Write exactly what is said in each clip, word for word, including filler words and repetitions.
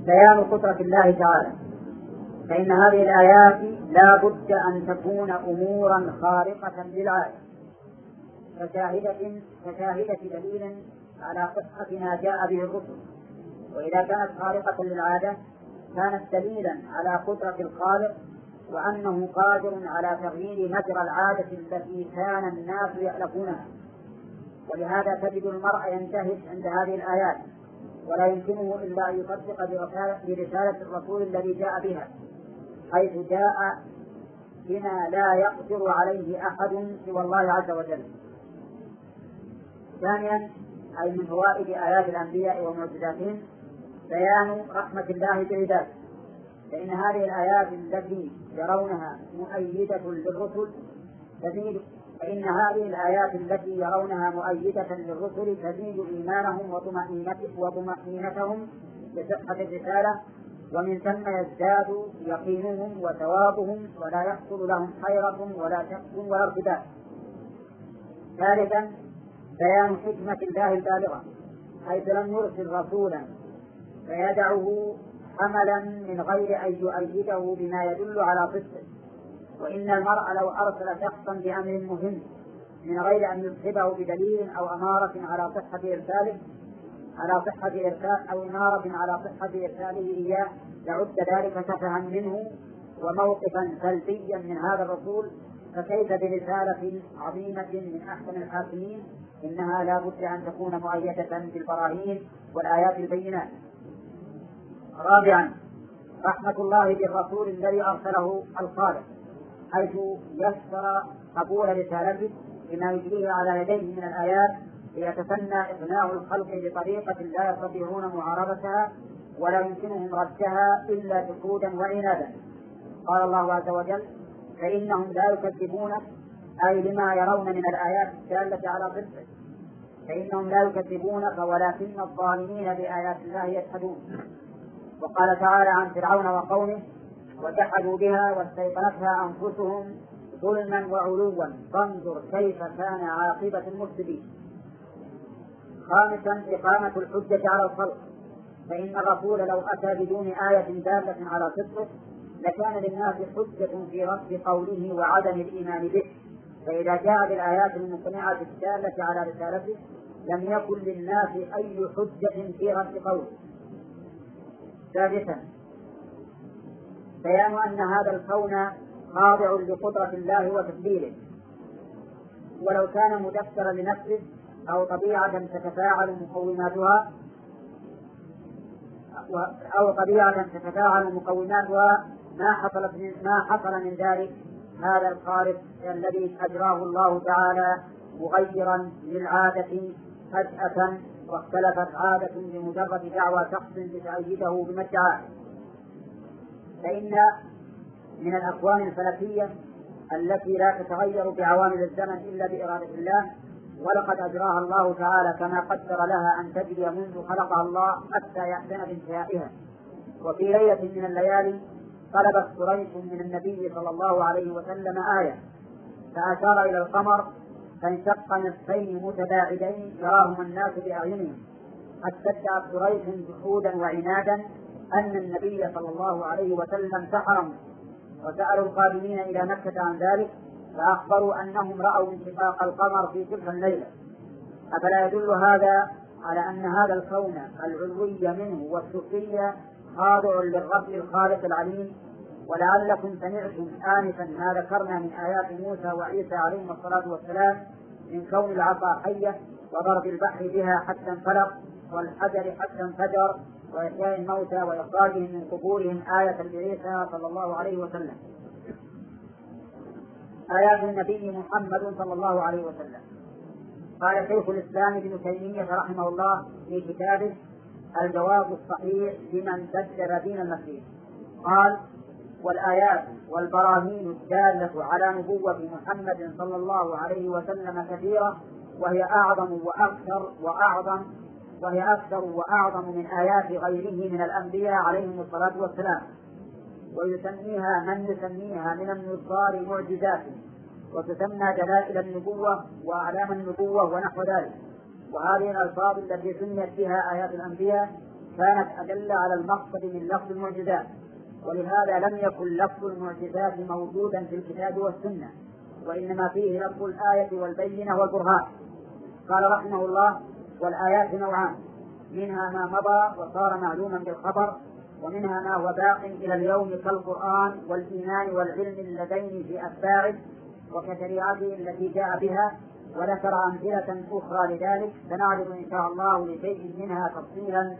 بيان قدرة الله تعالى. فإن هذه الآيات لا بد أن تكون أمورا خارقة للعادة كشاهدة كشاهدة دليل على صحة ما جاء به الرسل، وإذا كانت خارقة للعادة كانت دليلا على قدرة الخالق وأنه قادر على تغيير مجرى العادة التي كان الناس يألفونها. ولهذا تجد المرء ينتهز عند هذه الآيات ولا يمكنه إلا أن يصدق برسالة الرسول الذي جاء بها، حيث جاء بما لا يقدر عليه أحد سوى الله عز وجل. ثانيا، أي من فوائد آيات الأنبياء ومعجزاتهم بيان رحمة الله بعباده. فإن هذه الآيات التي يرونها مؤيدة للرسل تزيد فإن هذه الآيات التي يرونها مؤيدة للرسل تزيد إيمانهم وطمأنينتهم بصحة الرسالة، ومن ثم يزداد يقينهم وثوابهم ولا يحصل لهم حيرة ولا شك ولا ارتباك. ثالثا، بيان حكمة الله البالغة، حيث لم يرسل رسولا فيدعه حملا من غير أن يؤيده بما يدل على صدقه. وإن المرء لو أرسل شخصا بأمر مهم من غير أن يصحبه بدليل أو أمارة على صحة إرساله على صحة إرسال أو إمارة على صحة إرساله إياه لعد ذلك سفها منه وموقفا سلبيا من هذا الرسول، فكيف برسالة عظيمة من أحسن الحاكمين؟ إنها لا بد أن تكون مؤيدة بالبراهين والآيات البينات. رابعا، رحمة الله بالرسول الذي أرسله الخالق، حيث يسر قبول رسالته بما يجريه على يديه من الآيات ليتسنى إقناع الخلق بطريقة لا يستطيعون معارضتها ولا يمكنهم ردها إلا جحودا وعنادا. قال الله عز وجل: فإنهم لا يكذبونك، أي لما يرون من الآيات الدالة على صدقه، فإنهم لا يكذبونك ولكن الظالمين بآيات الله يجحدون. وقال تعالى عن فرعون وقومه: وجحدوا بها واستيقنتها أنفسهم ظلما وعلوا فانظر كيف كان عاقبة المفسدين. خامسا، إقامة الحجة على الخلق، فإن الرسول لو أتى بدون آية دالة على صدقه لكان للناس حجة في رد قوله وعدم الإيمان به، فإذا جاء بالآيات المقنعة الدالة على رسالته لم يكن للناس أي حجة في رد قوله. سادسا، بيان أن هذا الكون خاضع لقدرة الله وتدبيره، ولو كان مدبرا لنفسه أو طبيعة تتفاعل مقوماتها أو طبيعة تتفاعل مقوماتها ما حصلت من ما حصل من ذلك هذا الخارق الذي أجراه الله تعالى مغيرا للعادة فجأة، واختلفت عادة بمجرد دعوى شخص لتأييده بما ادعاه. فإن من الأكوان الفلكية التي لا تتغير بعوامل الزمن إلا بإرادة الله، ولقد أجراها الله تعالى كما قدر لها أن تجري منذ خلقها الله حتى يأذن بانتهائها. وفي ليلة من الليالي طلبت قريش من النبي صلى الله عليه وسلم آية، فأشار إلى القمر فانشق نصفين متباعدين يراهما الناس بأعينهم، حتى ادعت قريش جحودا وعنادا أن النبي صلى الله عليه وسلم سحرهم، وسألوا القادمين إلى مكة عن ذلك فأخبروا أنهم رأوا انشقاق القمر في تلك الليلة. أفلا يدل هذا على أن هذا الكون العلوي منه والسفلي خاضع للرب الخالق العليم؟ ولعلكم سمعتم آنفا ما ذكرنا من آيات موسى وعيسى عليهم الصلاة والسلام من كون العصا حية وضرب البحر بها حتى انفلق والحجر حتى انفجر وإحياء الموتى وإخراجهم من قبورهم آية بعيسى صلى الله عليه وسلم. آيات النبي محمد صلى الله عليه وسلم. قال شيخ الإسلام ابن تيمية رحمه الله في كتابه الجواب الصحيح لمن بدل دين المسيح، قال: والآيات والبراهين الدالة على نبوة محمد صلى الله عليه وسلم كثيرة، وهي أعظم وأكثر وأعظم وهي أكثر وأعظم من آيات غيره من الأنبياء عليهم الصلاة والسلام، ويسميها من يسميها من النظار معجزات، وتسمى دلائل النبوة وأعلام النبوة ونحو ذلك. وهذه الألفاظ التي سميت بها آيات الأنبياء كانت أدل على المقصد من لفظ المعجزات، ولهذا لم يكن لفظ المعجزات موجودا في الكتاب والسنة، وإنما فيه لفظ الآية والبينة والبرهان. قال رحمه الله: والآيات نوعان، منها ما مضى وصار معلوما بالخبر، ومنها ما هو باق إلى اليوم كالقرآن والإيمان والعلم اللذين في أتباعه وكشريعته التي جاء بها، وذكر أمثلة أخرى لذلك سنعرض إن شاء الله لشيء منها تفصيلا.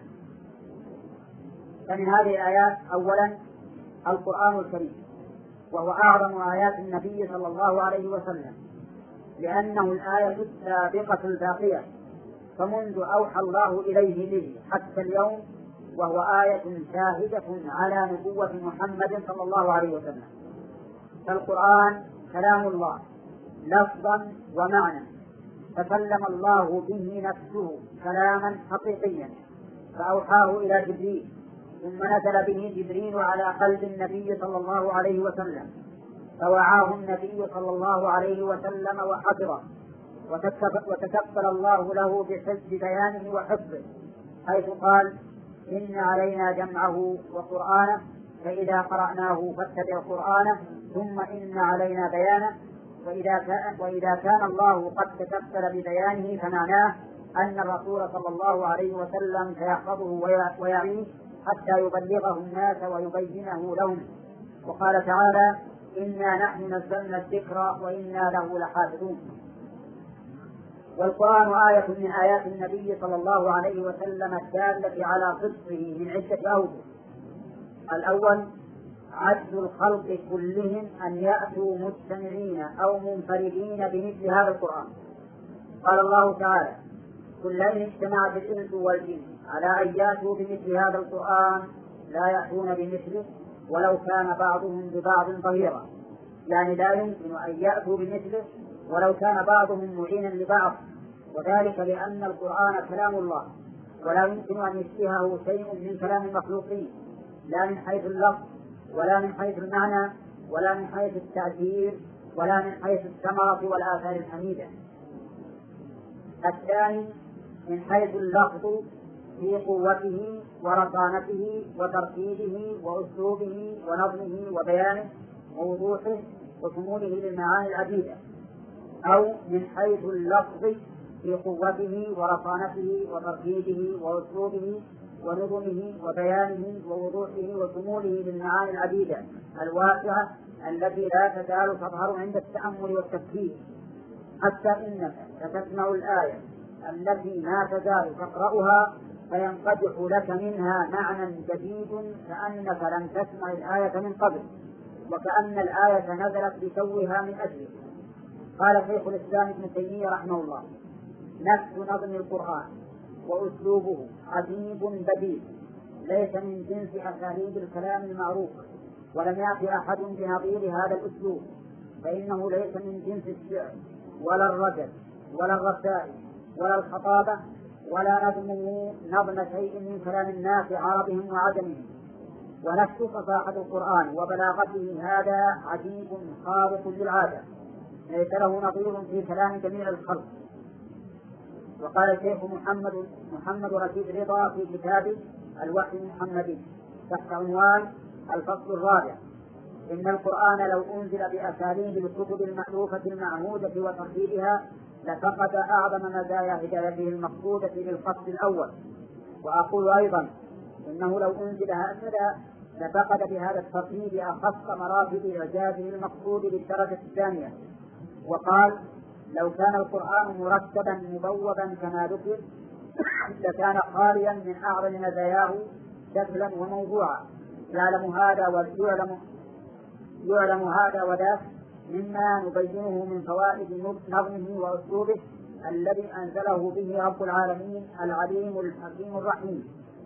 فمن هذه الآيات أولا القرآن الكريم، وهو أعظم آيات النبي صلى الله عليه وسلم، لأنه الآية السابقة الباقية، فمنذ أوحى الله إليه به حتى اليوم وهو آية شاهدة على نبوة محمد صلى الله عليه وسلم. فالقرآن كلام الله لفظا ومعنى، تكلم الله به نفسه كلاما حقيقيا فأوحاه إلى جبريل، ثم نزل به جبريل على قلب النبي صلى الله عليه وسلم، فوعاه النبي صلى الله عليه وسلم وحفظه، وتكفل الله له بحفظ بيانه وحفظه، حيث قال: إن علينا جمعه وقرآنه فإذا قرأناه فاتبع قرآنه ثم إن علينا بيانه. وإذا كان, وإذا كان الله قد تكفل ببيانه فمعناه أن الرسول صلى الله عليه وسلم سيحفظه ويعيه حتى يبلغه الناس ويبينه لهم. وقال تعالى: إنا نحن نزلنا الذكر وإنا له لحافظون. والقرآن آية من آيات النبي صلى الله عليه وسلم الدالة على صدقه من عدة أوجه. الأول: عجز الخلق كلهم أن يأتوا مجتمعين أو منفردين بمثل هذا القرآن. قال الله تعالى: قل لئن اجتمعت الإنس والجن على أن يأتوا بمثل هذا القرآن لا يأتون بمثله ولو كان بعضهم ببعض ظهيرا، يعني لا يمكن أن يأتوا بمثله ولو كان بعضهم معينا لبعض، وذلك لأن القرآن كلام الله ولا يمكن أن يشبهه شيء من كلام المخلوقين، لا من حيث اللفظ ولا من حيث المعنى ولا من حيث التأثير ولا من حيث الثمرة والآثار الحميدة. الثاني: من حيث اللفظ في قوته ورصانته وترتيبه وأسلوبه ونظمه وبيانه ووضوحه وشموله للمعاني العديدة. أو من حيث اللفظ في قوته ورصانته وترتيبه وأسلوبه ونظمه وبيانه ووضوحه وشموله للمعاني العديدة الواسعة التي لا تزال تظهر عند التأمل والتفكير، حتى إنك ستسمع الآية التي ما تزال تقرأها فينقدح لك منها معنى جديد كأنك لم تسمع الآية من قبل، وكأن الآية نزلت لتوها من أجله. قال شيخ الإسلام ابن تيمية رحمه الله: نفس نظم القرآن وأسلوبه عجيب بديع، ليس من جنس أساليب الكلام المعروف، ولم يأتي أحد بنظير هذا الأسلوب، فإنه ليس من جنس الشعر ولا الرجل ولا الرسائل ولا الخطابة، ولا نظمه نظم شيء من كلام الناس عربهم وعجمهم. ونفس فصاحة القرآن وبلاغته هذا عجيب خارق للعادة، ليس له نظير في كلام جميع الخلق. وقال الشيخ محمد محمد رشيد رضا في كتابه الوحي المحمدي تحت عنوان الفصل الرابع: إن القرآن لو أنزل بأساليب الكتب المألوفة المعهودة وترتيبها لفقد أعظم مزايا هدايته المقصودة للفصل الأول. وأقول أيضا إنه لو أنزل هكذا لفقد بهذا الترتيب أخص مراتب إعجازه المقصود للدرجة الثانية. وقال: لو كان القرآن مرتبا مبوبا كما ذكر لكان خاليا من أعظم مزاياه شكلا وموضوعا، يعلم هذا ويعلم يعلم هذا وذاك مما نبينه من فوائد نظمه وأسلوبه الذي أنزله به رب العالمين العليم الحكيم الرحيم،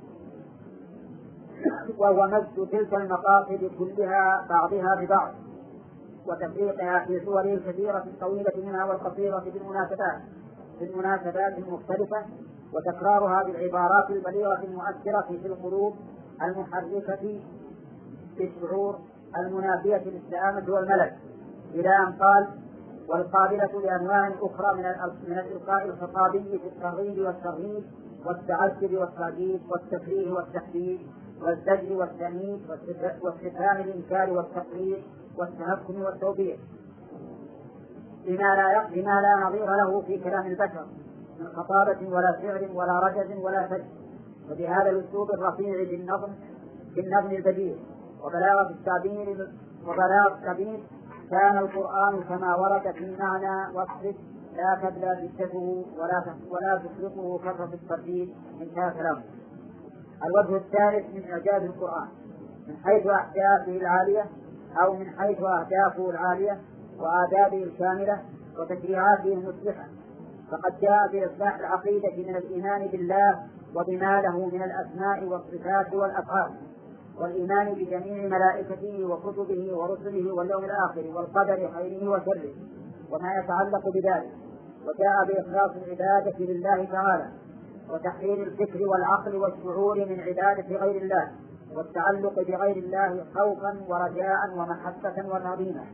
وهو مزج تلك المقاصد كلها بعضها ببعض وتفريقها في صوره الكثيرة الطويلة منها والقصيرة بالمناسبات بالمناسبات المختلفة، وتكرارها بالعبارات البليغة المؤثرة في القلوب المحركة بالشعور المنافية للسآمة والملل، إلى أن قال: والقابلة لأنواع أخرى من من الإلقاء الخطابي في الترغيب والترهيب والتعجب والتعجيب والتفريح والتحديد والزجر والتأنيب واستفهام الإنكار والتقرير والتهكم والتوبيخ بما لا بما لا نظير له في كلام البشر من خطابة ولا شعر ولا رجز ولا فج، وبهذا الأسلوب الرفيع بالنظم بالنظم البديع وبلاغة التعبير وبلاغة التعبير كان القرآن كما ورد في معنى وصفه لا تبلى جدته ولا ولا تسلطه كثرة الترديد. انتهى كلامه. الوجه الثالث من إعجاز القرآن من حيث أهدافه العالية أو من حيث أهدافه العالية وآدابه الكاملة وتشريعاته المصلحة، فقد جاء بإصلاح العقيدة من الإيمان بالله وبما له من الأسماء والصفات والأفعال، والإيمان بجميع ملائكته وكتبه ورسله واليوم الآخر والقدر خيره وشره وما يتعلق بذلك، وجاء بإخلاص العبادة لله تعالى وتحرير الفكر والعقل والشعور من عبادة غير الله والتعلق بغير الله خوفا ورجاء ومحبة وتعظيما،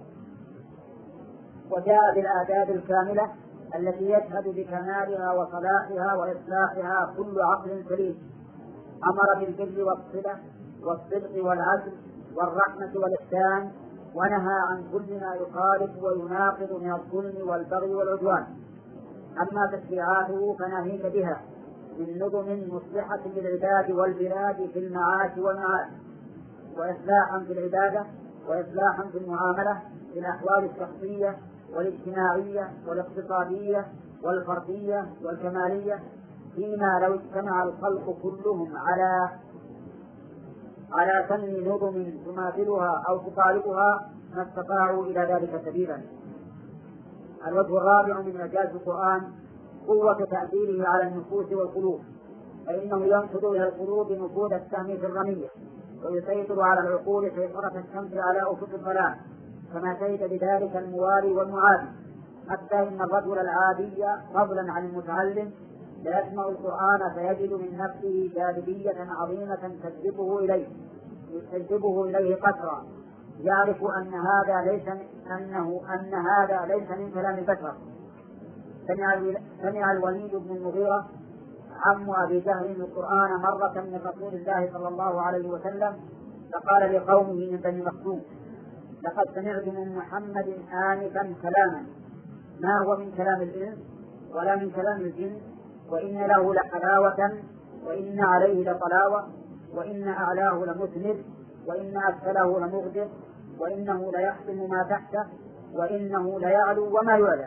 وجاء بالآداب الكاملة التي يشهد بكمالها وصلاحها وإصلاحها كل عقل سليم. أمر بالبر والصلة والصدق والعدل والرحمة والإحسان، ونهى عن كل ما يخالف ويناقض من الظلم والبغي والعدوان. أما تشريعاته فناهيك بها من نظم مصلحة للعباد والبلاد في المعاش والمعاد، وإصلاحا في العبادة وإصلاحا في المعاملة في الأحوال الشخصية والاجتماعية والاقتصادية والفردية والكمالية، فيما لو اجتمع الخلق كلهم على على سن نظم تماثلها أو تطالبها ما استطاعوا إلى ذلك سبيلا. الوجه الرابع من إعجاز القرآن قوة تأثيره على النفوس والقلوب، فإنه ينفذ إلى القلوب نفوذ السهم في الرمية ويسيطر على العقول سيطرة الشمس على أفق الظلام، كما شهد بذلك الموالي والمعادي، حتى إن الرجل العادي فضلا عن المتعلم لا يسمع القرآن فيجد من نفسه جاذبية عظيمة تجذبه إليه تجذبه إليه قسرا، يعرف أن هذا ليس أنه أن هذا ليس من كلام البشر. سمع, سمع الوليد بن المغيرة عم أبي جهل القرآن مرة من رسول الله صلى الله عليه وسلم، فقال لقومه من بني مخزوم: لقد سمعت من محمد آنفا كلاما ما هو من كلام الإنس ولا من كلام الجن، وإن له لحلاوة وإن عليه لطلاوة وإن أعلاه لمثمر وإن أسفله لمغدر وإنه ليحكم ما تحته وإنه ليعلو وما يعلى.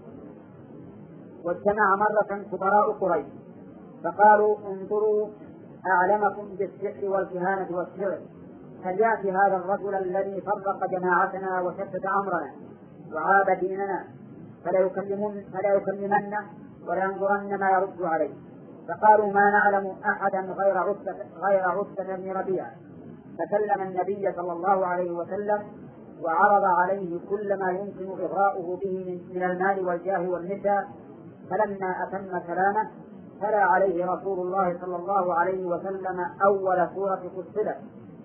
واجتمع مرة كبراء قريش فقالوا: انظروا أعلمكم بالسحر والكهانة والشعر، هل يأتي هذا الرجل الذي فرق جماعتنا وشتت أمرنا وعاب ديننا فلا يكلمن فلا يكلمن ولا ينظرن ما يرد عليه. فقالوا: ما نعلم أحدا غير عتبة غير عتبة بن ربيعة. فكلم النبي صلى الله عليه وسلم وعرض عليه كل ما يمكن إغراؤه به من المال والجاه والنساء، فلما أتم كلامه تلا عليه رسول الله صلى الله عليه وسلم أول سورة فصلت.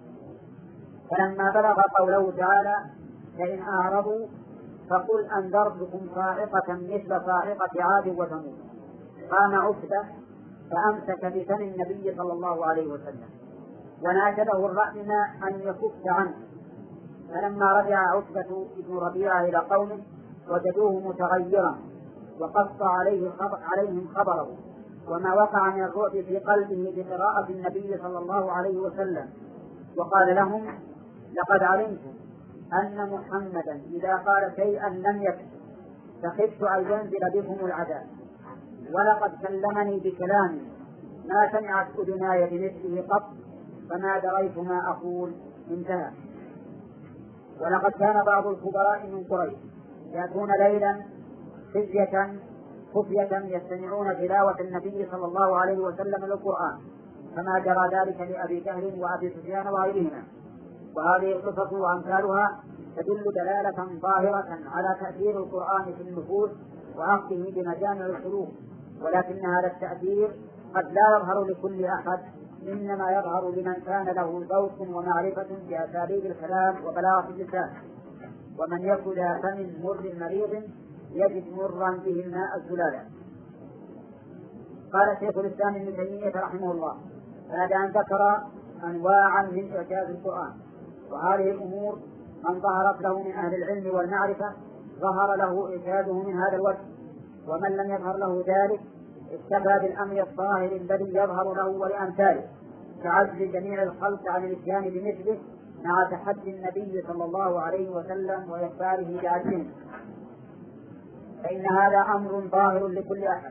فلما بلغ قوله تعالى: فإن أعرضوا فقل أنذرتكم صاعقة مثل صاعقة عاد وثمود، قام عتبة فأمسك بفم النبي صلى الله عليه وسلم وناشده الرحم أن يكف عنه. فلما رجع عتبة بن ربيعة إلى قومه وجدوه متغيرا وقص عليه خبر عليهم خبره وما وقع من الرعب في قلبه بقراءة النبي صلى الله عليه وسلم، وقال لهم: لقد علمتم أن محمدا إذا قال شيئا لم يكن، فخفت أن ينزل بكم العذاب، ولقد كلمني بكلام ما سمعت أذناي بمثله قط، فما دريت ما أقول. انتهى. ولقد كان بعض الكبراء من قريش يأتون ليلا خفية خفية يستمعون تلاوة النبي صلى الله عليه وسلم للقرآن، كما جرى ذلك لأبي جهل وأبي سفيان وغيرهما. وهذه القصص وأمثالها تدل دلالة ظاهرة على تأثير القرآن في النفوس وأخذه بمجامع القلوب، ولكن هذا التأثير قد لا يظهر لكل أحد، إنما يظهر لمن كان له ذوق ومعرفة بأساليب الكلام وبلاغة اللسان. ومن يكن ذا فم مر مريض يجد مرا به الماء الزلالا. قال شيخ الإسلام ابن تيمية رحمه الله بعد أن ذكر أنواعا من إعجاز القرآن، وهذه الأمور من ظهرت له من أهل العلم والمعرفة ظهر له إعجازه من هذا الوجه، ومن لم يظهر له ذلك اكتفى بالأمر الظاهر الذي يظهر له ولأمثاله، كعجز جميع الخلق عن الإتيان بمثله مع تحدي النبي صلى الله عليه وسلم وإخباره بعجزهم، فإن هذا أمر ظاهر لكل أحد.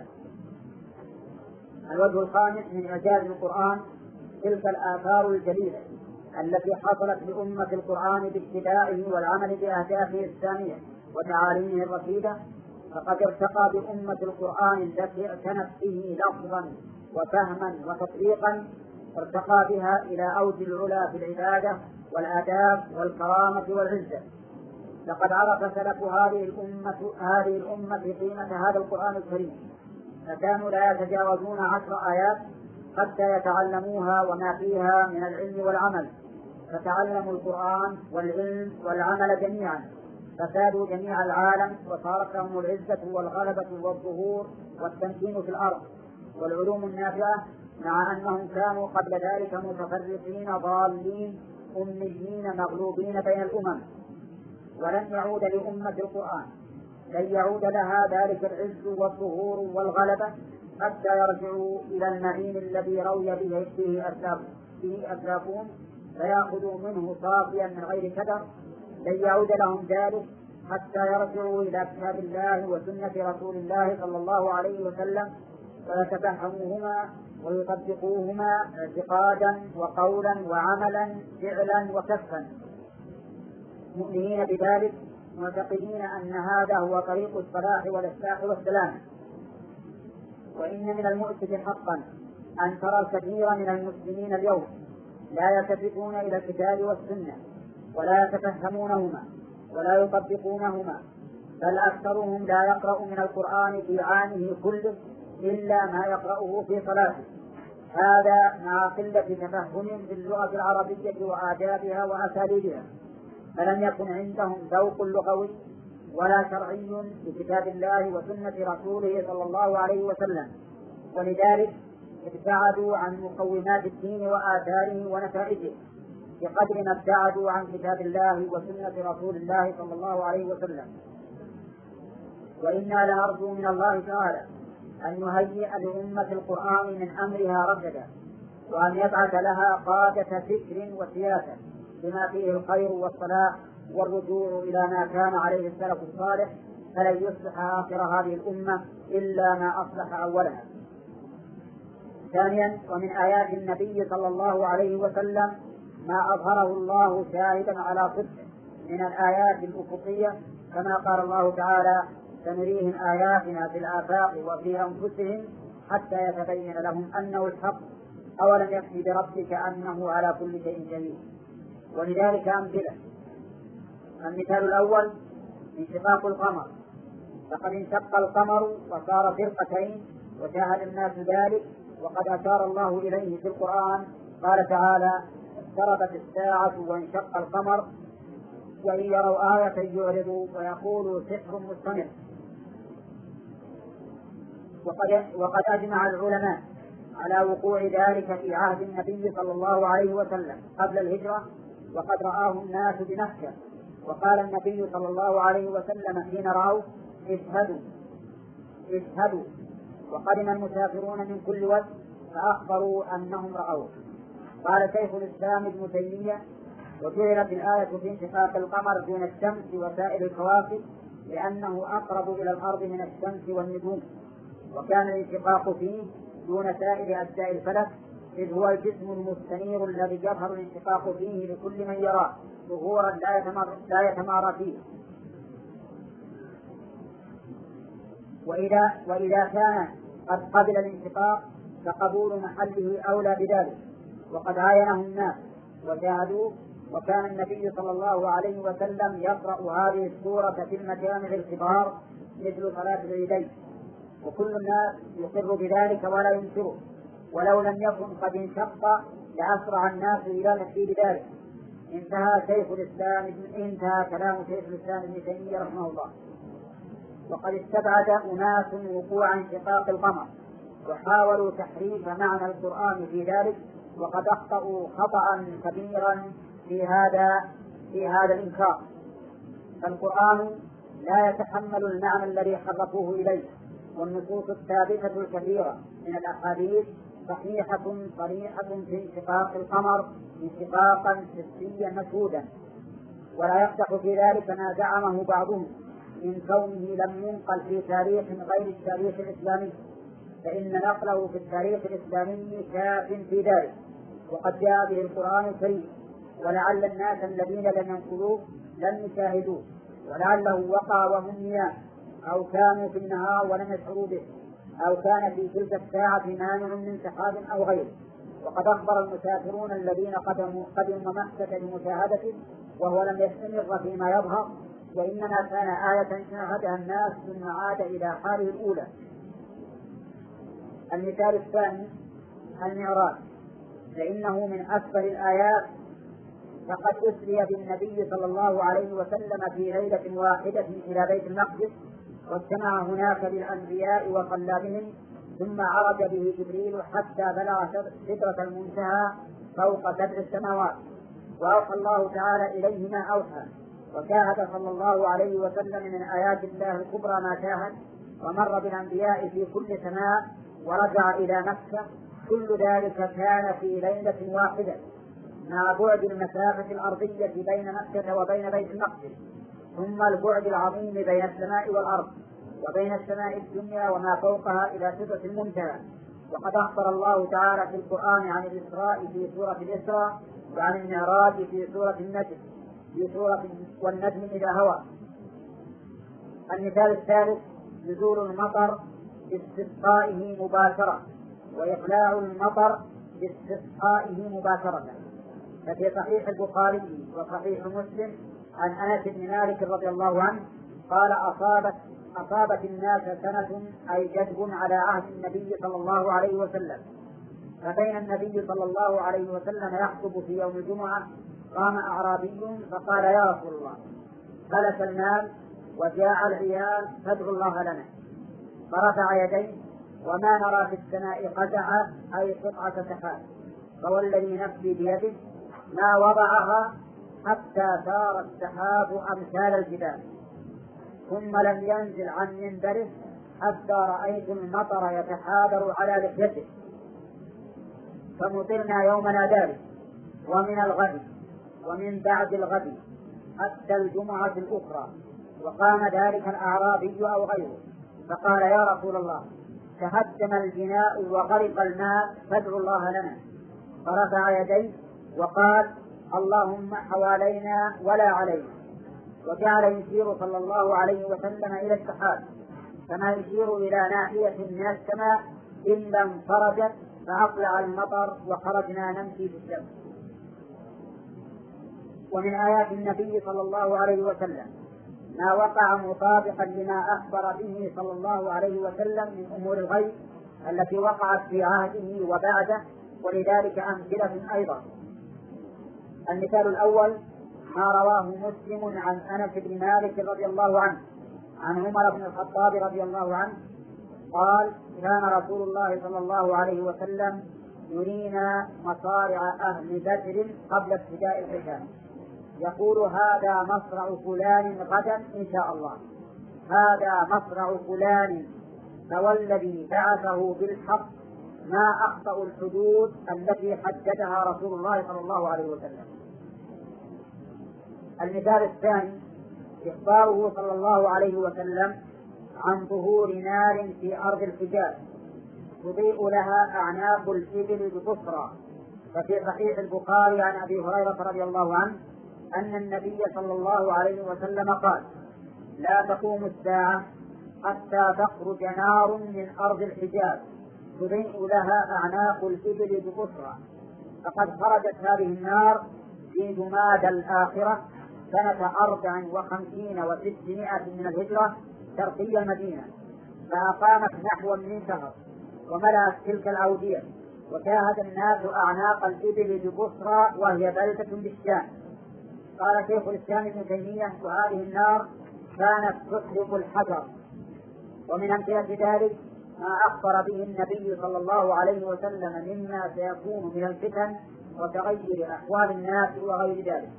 الوجه الخامس من إعجاز القرآن تلك الآثار الجليلة التي حصلت لأمة القرآن باتباعه والعمل بأهدافه السامية وتعاليمه الرشيدة، فقد ارتقى بأمة القرآن التي اعتنت به لفظا وفهما وتطبيقا، ارتقى بها إلى أوج العلا في العبادة والآداب والكرامة والعزة. لقد عرف سلف هذه الأمة هذه الأمة قيمة هذا القرآن الكريم، فكانوا لا يتجاوزون عشر آيات حتى يتعلموها وما فيها من العلم والعمل، فتعلموا القرآن والعلم والعمل جميعا، فسادوا جميع العالم وصارت لهم العزة والغلبة والظهور والتمكين في الأرض والعلوم النافعة، مع أنهم كانوا قبل ذلك متفرقين ضالين أميين مغلوبين بين الأمم. ولن يعود لأمة القرآن لن يعود لها ذلك العز والظهور والغلبة حتى يرجعوا إلى المعين الذي روي به أسلافهم فيأخذوا منه صافيا من غير كدر. لن يعود لهم ذلك حتى يرجعوا إلى كتاب الله وسنة رسول الله صلى الله عليه وسلم ويتفهموهما ويطبقوهما اعتقادا وقولا وعملا فعلا وكفا، مؤمنين بذلك معتقدين أن هذا هو طريق الصلاح والإصلاح والسلام. وإن من المؤسف حقا أن ترى الكثير من المسلمين اليوم لا يلتفتون إلى الكتاب والسنة ولا يتفهمونهما ولا يطبقونهما، بل أكثرهم لا يقرأ من القرآن في عامه كله إلا ما يقرأه في صلاته، هذا مع قلة تفهم باللغة العربية وآدابها وأساليبها، فلم يكن عندهم ذوق لغوي ولا شرعي لكتاب الله وسنة رسوله صلى الله عليه وسلم، ولذلك ابتعدوا عن مقومات الدين وآثاره ونتائجه بقدر ما ابتعدوا عن كتاب الله وسنة رسول الله صلى الله عليه وسلم. وإنا لنرجو من الله تعالى أن يهيئ لأمة القرآن من أمرها رشدا، وأن يبعث لها قادة فكر وسياسة بما فيه الخير والصلاح والرجوع إلى ما كان عليه السلف الصالح، فلن يصلح آخر هذه الأمة إلا ما أصلح أولها. ثانيا، ومن آيات النبي صلى الله عليه وسلم ما أظهره الله شاهدا على صدقه من الآيات الأفقية، كما قال الله تعالى: سنريهم آياتنا في الآفاق وفي أنفسهم حتى يتبين لهم أنه الحق أولم يكفي بربك أنه على كل شيء شهيد. ولذلك أمثلة: المثال الأول انشقاق القمر، فقد انشق القمر وصار فرقتين وشاهد الناس ذلك، وقد أشار الله إليه في القرآن، قال تعالى: اقتربت الساعة وانشق القمر وإن يروا آية يعرضوا ويقولوا سحر مستمر. وقد, وقد أجمع العلماء على وقوع ذلك في عهد النبي صلى الله عليه وسلم قبل الهجرة، وقد رآه الناس بمكة، وقال النبي صلى الله عليه وسلم حين رأوه: اشهدوا اشهدوا، وقدم المسافرون من كل وجه فأخبروا أنهم رأوه. قال شيخ الإسلام ابن تيمية: وجعلت الآية في انشقاق القمر دون الشمس وسائر الكواكب لأنه أقرب إلى الأرض من الشمس والنجوم، وكان الانشقاق فيه دون سائر أجزاء الفلك، إذ هو الجسم المستنير الذي يظهر الانشقاق فيه لكل من يراه ظهورا لا يتمارى فيه. وإذا, وإذا كان قد قبل الانشقاق فقبول محله أولى بذلك، وقد عاينه الناس وشاهدوه، وكان النبي صلى الله عليه وسلم يقرأ هذه السورة في المجامع الكبار مثل صلاة العيدين، وكل الناس يقر بذلك ولا ينكره، ولو لم يكن قد انشق لأسرع الناس إلى تكذيب ذلك. انتهى شيخ الإسلام انتهى كلام شيخ الإسلام ابن تيمية رحمه الله. وقد استبعد أناس وقوع انشقاق القمر، وحاولوا تحريف معنى القرآن في ذلك، وقد أخطأوا خطأ كبيرا في هذا في هذا الإنكار. فالقرآن لا يتحمل المعنى الذي حرفوه إليه، والنصوص الثابتة الكثيرة من الأحاديث صحيحة صريحة في انشقاق القمر انشقاقا حسيا مشهودا، ولا يقدح في ذلك ما زعمه بعضهم من كونه لم ينقل في تاريخ غير التاريخ الإسلامي، فإن نقله في التاريخ الإسلامي كاف في ذلك، وقد جاء به القرآن الكريم، ولعل الناس الذين لم ينقلوه لم يشاهدوه، ولعله وقع وهم نيام، أو كانوا في النهار ولم يشعروا به، أو كان في تلك الساعة مانع من سحاب أو غيره. وقد أخبر المسافرون الذين قدموا قدموا مكة بمشاهدته وهو لم يستمر فيما يظهر، وإنما كان آية شاهدها الناس ثم عاد إلى حاله الأولى. المثال الثاني المعراج، فإنه من أكبر الآيات، فقد أسري بالنبي صلى الله عليه وسلم في ليلة واحدة إلى بيت المقدس، واجتمع هناك بالأنبياء وصلى بهم، ثم عرج به جبريل حتى بلغ سدرة المنتهى فوق سبع السماوات، وأوحى الله تعالى إليه ما أوحى، وشاهد صلى الله عليه وسلم من آيات الله الكبرى ما شاهد، ومر بالأنبياء في كل سماء، ورجع إلى مكة. كل ذلك كان في ليلة واحدة، مع بعد المسافة الأرضية بين مكة وبين بيت المقدس، ثم البعد العظيم بين السماء والأرض، وبين السماء الدنيا وما فوقها إلى سدرة المنتهى. وقد أخبر الله تعالى في القرآن عن الإسراء في سورة الإسراء، وعن المعراج في سورة النجم في سورة والنجم إذا هوى. المثال الثالث نزول المطر باستسقائه مباشرة، وإقلاع المطر باستسقائه مباشرة. ففي صحيح البخاري وصحيح مسلم عن أنس بن مالك رضي الله عنه قال: أصابت أصابت الناس سنة أي جدب على عهد النبي صلى الله عليه وسلم، فبين النبي صلى الله عليه وسلم يخطب في يوم الجمعة قام أعرابي فقال: يا رسول الله، هلك المال وجاء العيال فادعوا الله لنا. فرفع يديه: وما نرى في السماء قزعا أي قطعة سحاب، فوالذي نفسي بيده ما وضعها حتى صار السحاب أمثال الجبال، ثم لم ينزل عن منبره حتى رأيت المطر يتحادر على لحيته، فمطرنا يومنا ذلك ومن الغد ومن بعد الغد حتى الجمعة الأخرى. وقام ذلك الأعرابي أو غيره فقال: يا رسول الله، تهدم البناء وغرق الماء فادعوا الله لنا. فرفع يديه وقال: اللهم حوالينا ولا علينا. وجعل يشير صلى الله عليه وسلم إلى السحاب، كما يشير إلى ناحية من السماء إلا انفرجت فأقلع المطر وخرجنا نمشي في الشمس. ومن آيات النبي صلى الله عليه وسلم ما وقع مطابقا لما أخبر به صلى الله عليه وسلم من أمور الغيب التي وقعت في عهده وبعده، ولذلك أمثلة أيضا. المثال الأول ما رواه مسلم عن أنس بن مالك رضي الله عنه عن عمر بن الخطاب رضي الله عنه قال: كان رسول الله صلى الله عليه وسلم يرينا مصارع أهل بدر قبل ابتداء القتال، يقول: هذا مصرع فلان غدا إن شاء الله، هذا مصرع فلان، فوالذي بعثه بالحق ما أخطأ الحدود التي حددها رسول الله صلى الله عليه وسلم. المثال الثاني إخباره صلى الله عليه وسلم عن ظهور نار في أرض الحجاز تضيء لها أعناق الإبل ببصرى. ففي صحيح البخاري عن أبي هريرة رضي الله عنه أن النبي صلى الله عليه وسلم قال: لا تقوم الساعة حتى تخرج نار من أرض الحجاز تضيء لها أعناق الإبل ببصرى. فقد خرجت هذه النار في جماد الآخرة سنة أربع وخمسين وستمائة من الهجرة شرقي المدينة، فأقامت نحو من شهر وملأت تلك الأودية، وشاهد الناس أعناق الإبل ببصرى وهي بلدة بالشام. قال شيخ الإسلام ابن تيمية: وهذه النار كانت تحرق الحجر. ومن أمثلة ذلك ما أخبر به النبي صلى الله عليه وسلم مما سيكون من الفتن وتغير أحوال الناس وغير ذلك.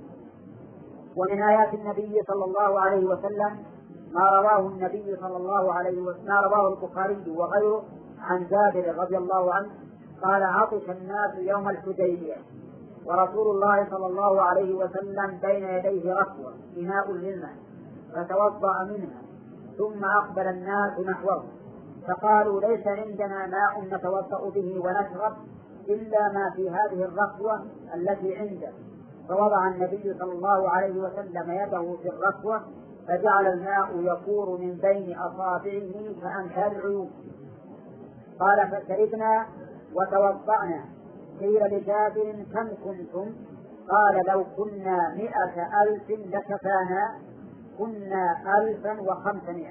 ومن آيات النبي صلى الله عليه وسلم ما رواه النبي صلى الله عليه وسلم ما رواه البخاري وغيره عن جابر رضي الله عنه قال: عطش الناس يوم الحديبية ورسول الله صلى الله عليه وسلم بين يديه ركوة إناء للماء فتوضأ منها، ثم أقبل الناس نحوه فقالوا: ليس عندنا ماء نتوضأ به ونشرب إلا ما في هذه الركوة التي عنده، فوضع النبي صلى الله عليه وسلم يده في الركوة فجعل الماء يفور من بين أصابعه كأمثال العيون. قال: فشربنا وتوضأنا. قيل لجابر: كم كنتم؟ قال: لو كنا مئة ألف لكفانا، كنا ألفا وخمسمائة.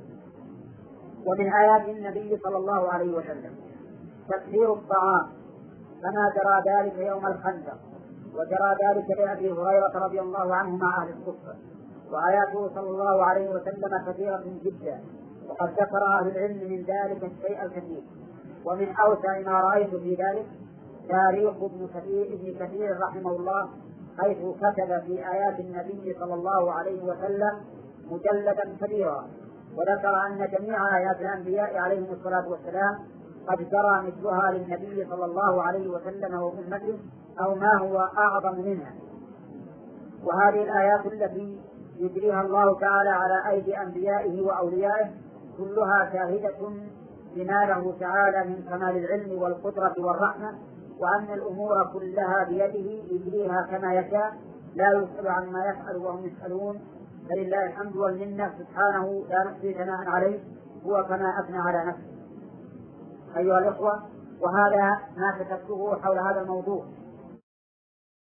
ومن آيات النبي صلى الله عليه وسلم تكثير الطعام، كما جرى ذلك يوم الخندق، وجرى ذلك لأبي هريرة رضي الله عنه مع أهل الصفة. وآياته صلى الله عليه وسلم كثيرة جدا، وقد ذكر أهل العلم من ذلك الشيء الكثير. ومن أوسع ما رأيت في ذلك تاريخ ابن كثير, ابن كثير رحمه الله، حيث كتب في آيات النبي صلى الله عليه وسلم مجلدا كبيرا، وذكر أن جميع آيات الأنبياء عليهم الصلاة والسلام قد جرى مثلها للنبي صلى الله عليه وسلم وأمته أو ما هو أعظم منها. وهذه الآيات التي يجريها الله تعالى على أيدي أنبيائه وأوليائه كلها شاهدة بما له تعالى من كمال العلم والقدرة والرحمة، وأن الأمور كلها بيده يجريها كما يشاء، لا يسأل عما يفعل وهم يسألون، فلله الحمد والمنة سبحانه لا نحصي ثناء عليه، هو كما أثنى على نفسه. أيها الأخوة، وهذا ما كتبته حول هذا الموضوع،